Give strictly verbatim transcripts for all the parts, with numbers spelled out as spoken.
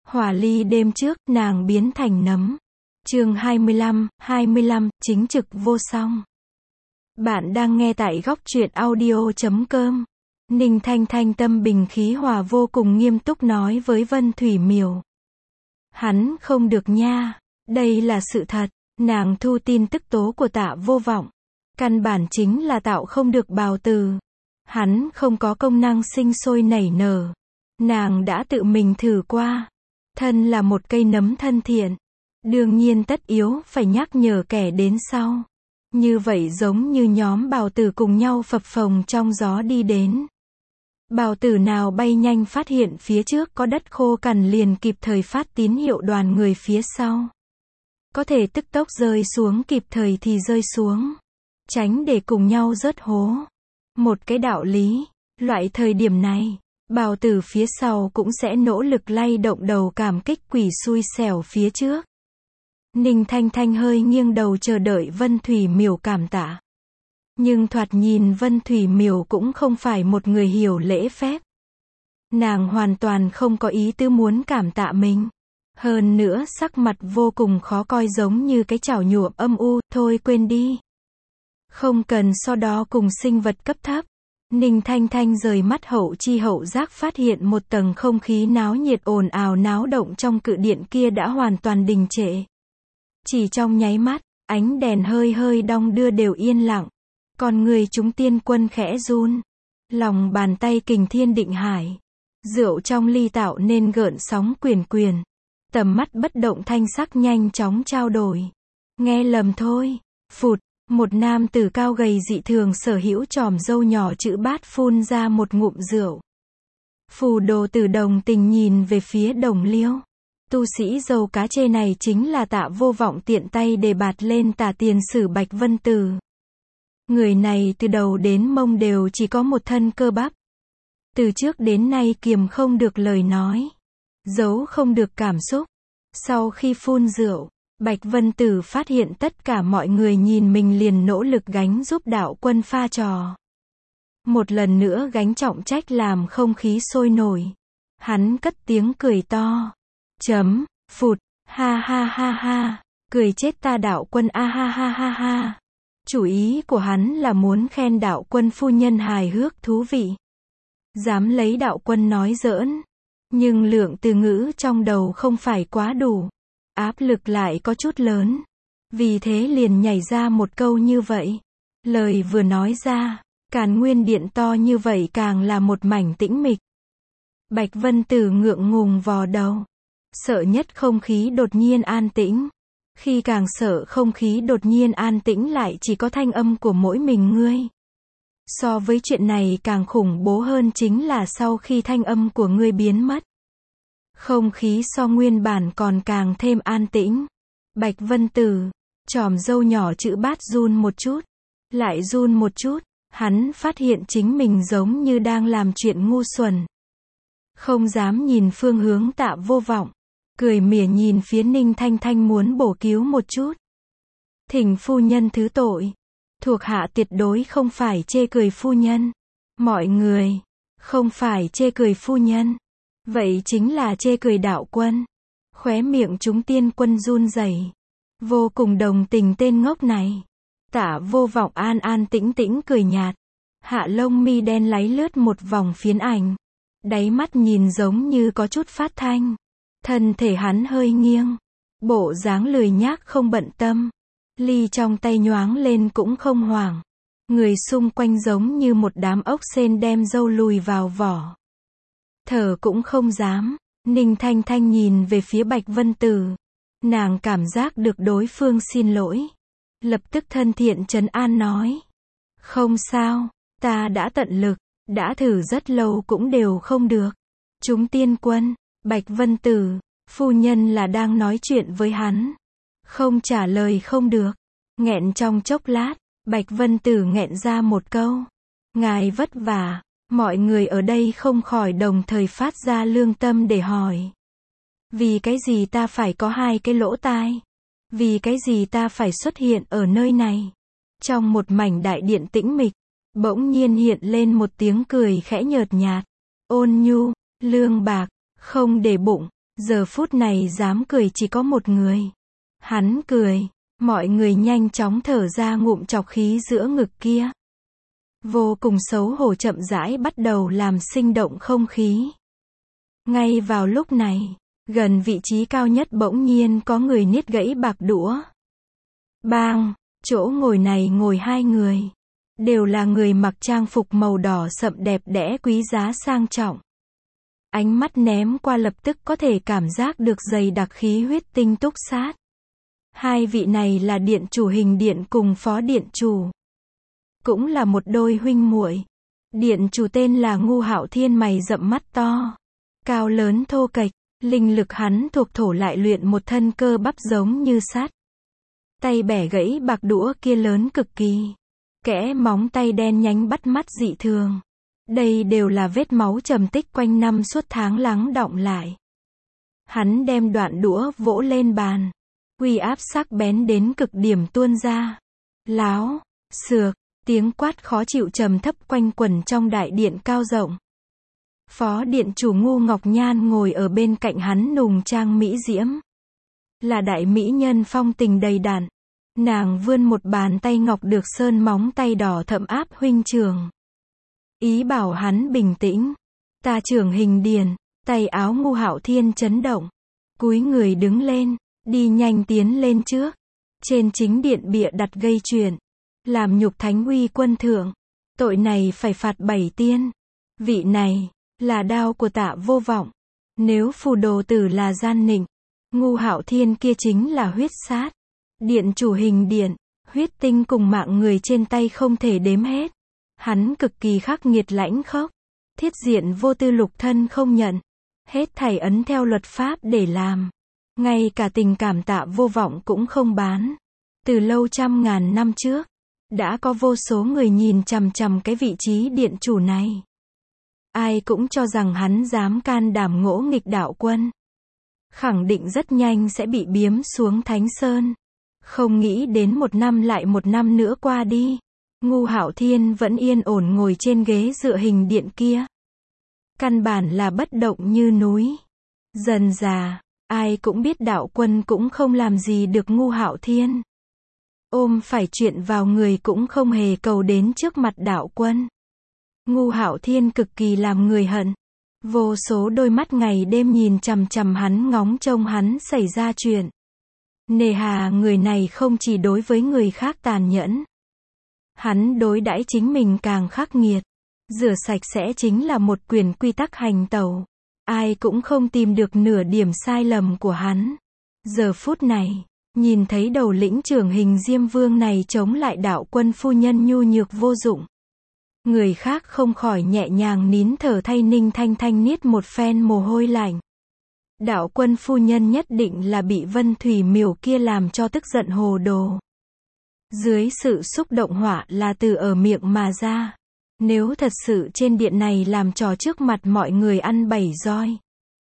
Hỏa ly đêm trước, nàng biến thành nấm. Chương hai mươi lăm, hai mươi lăm, chính trực vô song. Bạn đang nghe tại góc truyện audio chấm com. Ninh Thanh Thanh tâm bình khí hòa vô cùng nghiêm túc nói với Vân Thủy Miểu. Hắn không được nha. Đây là sự thật. Nàng thu tin tức tố của Tạ Vô Vọng. Căn bản chính là tạo không được bào từ. Hắn không có công năng sinh sôi nảy nở. Nàng đã tự mình thử qua. Thân là một cây nấm thân thiện. Đương nhiên tất yếu phải nhắc nhở kẻ đến sau. Như vậy giống như nhóm bào tử cùng nhau phập phồng trong gió đi đến. Bào tử nào bay nhanh phát hiện phía trước có đất khô cằn liền kịp thời phát tín hiệu đoàn người phía sau. Có thể tức tốc rơi xuống kịp thời thì rơi xuống. Tránh để cùng nhau rớt hố. Một cái đạo lý. Loại thời điểm này, bào tử phía sau cũng sẽ nỗ lực lay động đầu cảm kích quỷ xui xẻo phía trước. Ninh Thanh Thanh hơi nghiêng đầu chờ đợi Vân Thủy Miểu cảm tạ. Nhưng thoạt nhìn Vân Thủy Miểu cũng không phải một người hiểu lễ phép. Nàng hoàn toàn không có ý tứ muốn cảm tạ mình. Hơn nữa sắc mặt vô cùng khó coi giống như cái chảo nhuộm âm u, thôi quên đi. Không cần so đo cùng sinh vật cấp thấp. Ninh Thanh Thanh rời mắt hậu chi hậu giác phát hiện một tầng không khí náo nhiệt ồn ào náo động trong cự điện kia đã hoàn toàn đình trệ. Chỉ trong nháy mắt, ánh đèn hơi hơi đong đưa đều yên lặng. Còn người chúng tiên quân khẽ run. Lòng bàn tay kình thiên định hải. Rượu trong ly tạo nên gợn sóng quyền quyền. Tầm mắt bất động thanh sắc nhanh chóng trao đổi. Nghe lầm thôi. Phụt, một nam tử cao gầy dị thường sở hữu chòm râu nhỏ chữ bát phun ra một ngụm rượu. Phù đồ tử đồng tình nhìn về phía Đồng Liêu. Tu sĩ dâu cá chê này chính là Tạ Vô Vọng tiện tay đề bạt lên tả tiền sử Bạch Vân Tử. Người này từ đầu đến mông đều chỉ có một thân cơ bắp. Từ trước đến nay kiềm không được lời nói. Giấu không được cảm xúc. Sau khi phun rượu, Bạch Vân Tử phát hiện tất cả mọi người nhìn mình liền nỗ lực gánh giúp đạo quân pha trò. Một lần nữa gánh trọng trách làm không khí sôi nổi. Hắn cất tiếng cười to. Chấm, phụt, ha ha ha ha, cười chết ta đạo quân a ha ha ha ha. Chủ ý của hắn là muốn khen đạo quân phu nhân hài hước thú vị. Dám lấy đạo quân nói giỡn. Nhưng lượng từ ngữ trong đầu không phải quá đủ. Áp lực lại có chút lớn. Vì thế liền nhảy ra một câu như vậy. Lời vừa nói ra, Càn Nguyên Điện to như vậy càng là một mảnh tĩnh mịch. Bạch Vân Tử ngượng ngùng vò đầu. Sợ nhất không khí đột nhiên an tĩnh. Khi càng sợ không khí đột nhiên an tĩnh lại chỉ có thanh âm của mỗi mình ngươi. So với chuyện này càng khủng bố hơn chính là sau khi thanh âm của ngươi biến mất. Không khí so nguyên bản còn càng thêm an tĩnh. Bạch Vân Tử, chòm râu nhỏ chữ bát run một chút. Lại run một chút, hắn phát hiện chính mình giống như đang làm chuyện ngu xuẩn. Không dám nhìn phương hướng Tạ Vô Vọng. Cười mỉa nhìn phía Ninh Thanh Thanh muốn bổ cứu một chút. Thỉnh phu nhân thứ tội. Thuộc hạ tuyệt đối không phải chê cười phu nhân. Mọi người, không phải chê cười phu nhân. Vậy chính là chê cười đạo quân. Khóe miệng chúng tiên quân run rẩy. Vô cùng đồng tình tên ngốc này. Tạ Vô Vọng an an tĩnh tĩnh cười nhạt. Hạ lông mi đen láy lướt một vòng phiến ảnh. Đáy mắt nhìn giống như có chút phát thanh. Thân thể hắn hơi nghiêng. Bộ dáng lười nhác không bận tâm. Ly trong tay nhoáng lên cũng không hoảng. Người xung quanh giống như một đám ốc sên đem dâu lùi vào vỏ. Thở cũng không dám. Ninh Thanh Thanh nhìn về phía Bạch Vân Tử. Nàng cảm giác được đối phương xin lỗi. Lập tức thân thiện trấn an nói. Không sao, ta đã tận lực. Đã thử rất lâu cũng đều không được. Chúng tiên quân. Bạch Vân Tử, phu nhân là đang nói chuyện với hắn. Không trả lời không được. Nghẹn trong chốc lát, Bạch Vân Tử nghẹn ra một câu. Ngài vất vả. Mọi người ở đây không khỏi đồng thời phát ra lương tâm để hỏi. Vì cái gì ta phải có hai cái lỗ tai? Vì cái gì ta phải xuất hiện ở nơi này? Trong một mảnh đại điện tĩnh mịch, bỗng nhiên hiện lên một tiếng cười khẽ nhợt nhạt. Ôn nhu, lương bạc. Không để bụng, Giờ phút này dám cười chỉ có một người. Hắn cười, mọi người nhanh chóng thở ra ngụm trọc khí giữa ngực kia. Vô cùng xấu hổ chậm rãi bắt đầu làm sinh động không khí. Ngay vào lúc này, gần vị trí cao nhất bỗng nhiên có người niết gãy bạc đũa. Bang, chỗ ngồi này ngồi hai người. Đều là người mặc trang phục màu đỏ sậm đẹp đẽ quý giá sang trọng. Ánh mắt ném qua lập tức có thể cảm giác được dày đặc khí huyết tinh túc sát. Hai vị này là điện chủ Hình Điện cùng phó điện chủ. Cũng là một đôi huynh muội. Điện chủ tên là Ngu Hạo Thiên, mày rậm mắt to. Cao lớn thô kệch, linh lực hắn thuộc thổ lại luyện một thân cơ bắp giống như sắt. Tay bẻ gãy bạc đũa kia lớn cực kỳ. Kẽ móng tay đen nhánh bắt mắt dị thường. Đây đều là vết máu trầm tích quanh năm suốt tháng lắng đọng lại. Hắn đem đoạn đũa vỗ lên bàn. Uy áp sắc bén đến cực điểm tuôn ra. Láo, xược, tiếng quát khó chịu trầm thấp quanh quẩn trong đại điện cao rộng. Phó điện chủ Ngu Ngọc Nhan ngồi ở bên cạnh hắn nùng trang mỹ diễm. Là đại mỹ nhân phong tình đầy đặn. Nàng vươn một bàn tay ngọc được sơn móng tay đỏ thẫm áp huynh trưởng. Ý bảo hắn bình tĩnh. Ta trưởng Hình Điền, tay áo Ngu Hạo Thiên chấn động. Cúi người đứng lên, đi nhanh tiến lên trước. Trên chính điện bịa đặt gây chuyện. Làm nhục thánh uy quân thượng. Tội này phải phạt bảy tiên. Vị này, là đao của Tạ Vô Vọng. Nếu phù đồ tử là gian nịnh, Ngu Hạo Thiên kia chính là huyết sát. Điện chủ Hình Điện, huyết tinh cùng mạng người trên tay không thể đếm hết. Hắn cực kỳ khắc nghiệt lãnh khốc. Thiết diện vô tư lục thân không nhận. Hết thảy ấn theo luật pháp để làm. Ngay cả tình cảm Tạ Vô Vọng cũng không bán. Từ lâu trăm ngàn năm trước, đã có vô số người nhìn chằm chằm cái vị trí điện chủ này. Ai cũng cho rằng hắn dám can đảm ngỗ nghịch đạo quân. Khẳng định rất nhanh sẽ bị biếm xuống Thánh Sơn. Không nghĩ đến một năm lại một năm nữa qua đi. Ngu Hạo Thiên vẫn yên ổn ngồi trên ghế dựa Hình Điện kia. Căn bản là bất động như núi. Dần dà, ai cũng biết đạo quân cũng không làm gì được Ngu Hạo Thiên. Ôm phải chuyện vào người cũng không hề cầu đến trước mặt đạo quân. Ngu Hạo Thiên cực kỳ làm người hận. Vô số đôi mắt ngày đêm nhìn chằm chằm hắn, ngóng trông hắn xảy ra chuyện. Nề hà người này không chỉ đối với người khác tàn nhẫn. Hắn đối đãi chính mình càng khắc nghiệt. Rửa sạch sẽ chính là một quyền quy tắc hành tẩu. Ai cũng không tìm được nửa điểm sai lầm của hắn. Giờ phút này, nhìn thấy đầu lĩnh trưởng Hình Diêm Vương này chống lại đạo quân phu nhân nhu nhược vô dụng. Người khác không khỏi nhẹ nhàng nín thở thay Ninh Thanh Thanh niết một phen mồ hôi lạnh. Đạo quân phu nhân nhất định là bị Vân Thủy Miểu kia làm cho tức giận hồ đồ. Dưới sự xúc động họa là từ ở miệng mà ra. Nếu thật sự trên điện này làm trò trước mặt mọi người ăn bảy roi,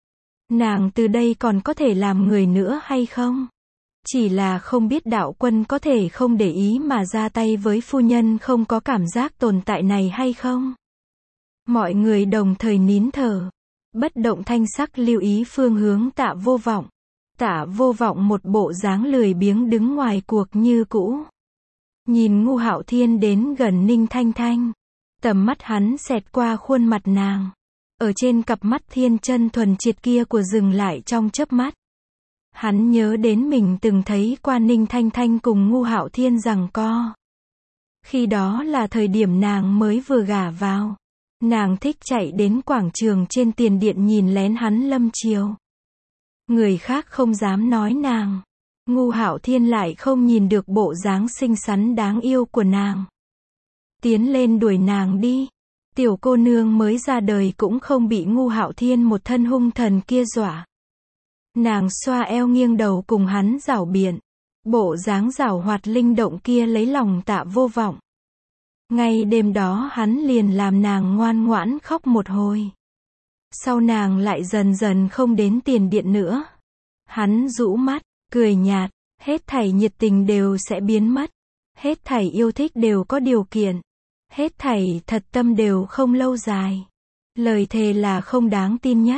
nàng từ đây còn có thể làm người nữa hay không? Chỉ là không biết đạo quân có thể không để ý mà ra tay với phu nhân không có cảm giác tồn tại này hay không? Mọi người đồng thời nín thở. Bất động thanh sắc lưu ý phương hướng Tạ Vô Vọng. Tạ Vô Vọng một bộ dáng lười biếng đứng ngoài cuộc như cũ. Nhìn Ngu Hạo Thiên đến gần Ninh Thanh Thanh. Tầm mắt hắn xẹt qua khuôn mặt nàng. Ở trên cặp mắt thiên chân thuần triệt kia của dừng lại trong chớp mắt. Hắn nhớ đến mình từng thấy qua Ninh Thanh Thanh cùng Ngu Hạo Thiên giằng co. Khi đó là thời điểm nàng mới vừa gả vào. Nàng thích chạy đến quảng trường trên tiền điện nhìn lén hắn lâm chiều. Người khác không dám nói nàng. Ngu Hạo Thiên lại không nhìn được bộ dáng xinh xắn đáng yêu của nàng. Tiến lên đuổi nàng đi. Tiểu cô nương mới ra đời cũng không bị Ngu Hạo Thiên một thân hung thần kia dọa. Nàng xoa eo nghiêng đầu cùng hắn giảo biện. Bộ dáng giảo hoạt linh động kia lấy lòng Tạ Vô Vọng. Ngay đêm đó hắn liền làm nàng ngoan ngoãn khóc một hồi. Sau nàng lại dần dần không đến tiền điện nữa. Hắn rũ mắt, cười nhạt, hết thảy nhiệt tình đều sẽ biến mất. Hết thảy yêu thích đều có điều kiện. Hết thảy thật tâm đều không lâu dài. Lời thề là không đáng tin nhất.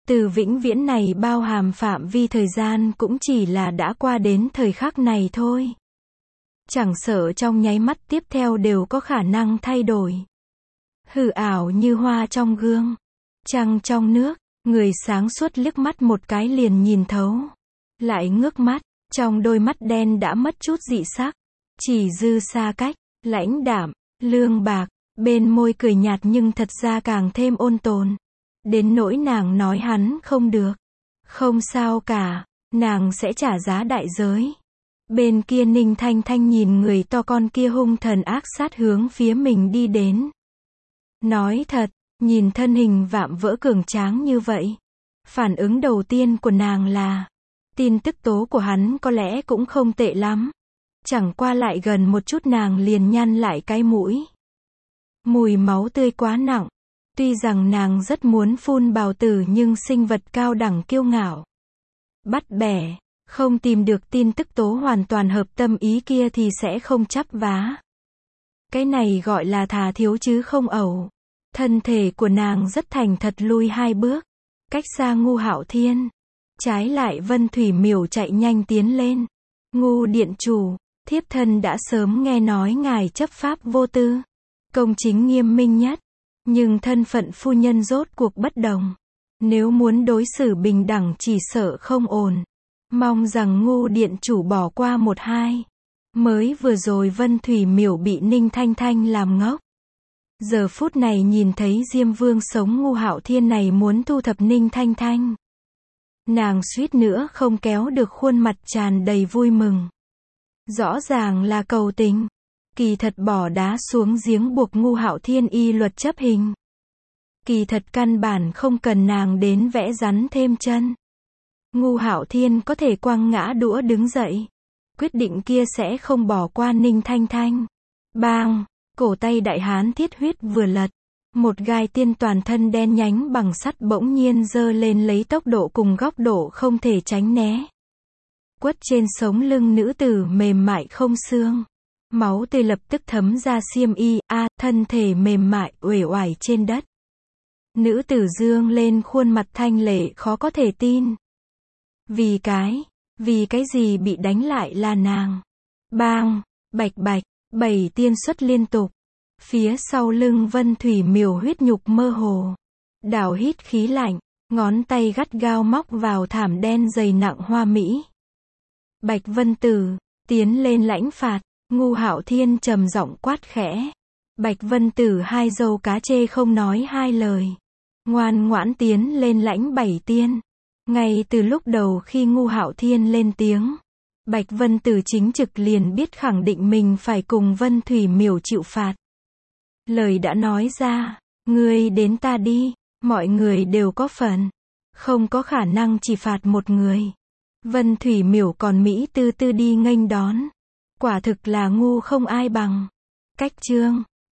Từ vĩnh viễn này bao hàm phạm vi thời gian cũng chỉ là đã qua đến thời khắc này thôi. Chẳng sợ trong nháy mắt tiếp theo đều có khả năng thay đổi. Hư ảo như hoa trong gương, trăng trong nước, người sáng suốt liếc mắt một cái liền nhìn thấu. Lại ngước mắt, trong đôi mắt đen đã mất chút dị sắc, chỉ dư xa cách, lãnh đạm, lương bạc, bên môi cười nhạt nhưng thật ra càng thêm ôn tồn. Đến nỗi nàng nói hắn không được. Không sao cả, nàng sẽ trả giá đại giới. Bên kia Ninh Thanh Thanh nhìn người to con kia hung thần ác sát hướng phía mình đi đến. Nói thật, nhìn thân hình vạm vỡ cường tráng như vậy. Phản ứng đầu tiên của nàng là, tin tức tố của hắn có lẽ cũng không tệ lắm. Chẳng qua lại gần một chút nàng liền nhăn lại cái mũi. Mùi máu tươi quá nặng. Tuy rằng nàng rất muốn phun bào tử nhưng sinh vật cao đẳng kiêu ngạo. Bắt bẻ, không tìm được tin tức tố hoàn toàn hợp tâm ý kia thì sẽ không chắp vá. Cái này gọi là thà thiếu chứ không ẩu. Thân thể của nàng rất thành thật lui hai bước. Cách xa Ngu Hạo Thiên. Trái lại Vân Thủy Miểu chạy nhanh tiến lên. Ngu điện chủ, thiếp thân đã sớm nghe nói ngài chấp pháp vô tư. Công chính nghiêm minh nhất. Nhưng thân phận phu nhân rốt cuộc bất đồng. Nếu muốn đối xử bình đẳng chỉ sợ không ổn. Mong rằng Ngu điện chủ bỏ qua một hai. Mới vừa rồi Vân Thủy Miểu bị Ninh Thanh Thanh làm ngốc. Giờ phút này nhìn thấy Diêm Vương sống Ngu Hạo Thiên này muốn thu thập Ninh Thanh Thanh. Nàng suýt nữa không kéo được khuôn mặt tràn đầy vui mừng. Rõ ràng là cầu tình. Kỳ thật bỏ đá xuống giếng buộc Ngu Hạo Thiên y luật chấp hình. Kỳ thật căn bản không cần nàng đến vẽ rắn thêm chân. Ngu Hạo Thiên có thể quăng ngã đũa đứng dậy. Quyết định kia sẽ không bỏ qua Ninh Thanh Thanh. Bang! Cổ tay đại hán thiết huyết vừa lật. Một gai tiên toàn thân đen nhánh bằng sắt bỗng nhiên giơ lên lấy tốc độ cùng góc độ không thể tránh né. Quất trên sống lưng nữ tử mềm mại không xương. Máu tươi lập tức thấm ra xiêm y, a, thân thể mềm mại, uể oải trên đất. Nữ tử dương lên khuôn mặt thanh lệ khó có thể tin. Vì cái, vì cái gì bị đánh lại là nàng. Bang, bạch bạch, bảy tiên xuất liên tục. Phía sau lưng Vân Thủy Miểu huyết nhục mơ hồ. Đảo hít khí lạnh, ngón tay gắt gao móc vào thảm đen dày nặng hoa mỹ. Bạch Vân Tử, tiến lên lãnh phạt. Ngu Hạo Thiên trầm giọng quát khẽ. Bạch Vân Tử hai dâu cá chê không nói hai lời. Ngoan ngoãn tiến lên lãnh bảy tiên. Ngay từ lúc đầu khi Ngu Hạo Thiên lên tiếng, Bạch Vân Tử chính trực liền biết khẳng định mình phải cùng Vân Thủy Miểu chịu phạt. Lời đã nói ra, ngươi đến ta đi, mọi người đều có phần. Không có khả năng chỉ phạt một người. Vân Thủy Miểu còn Mỹ tư tư đi nghênh đón. Quả thực là ngu không ai bằng. Cách chương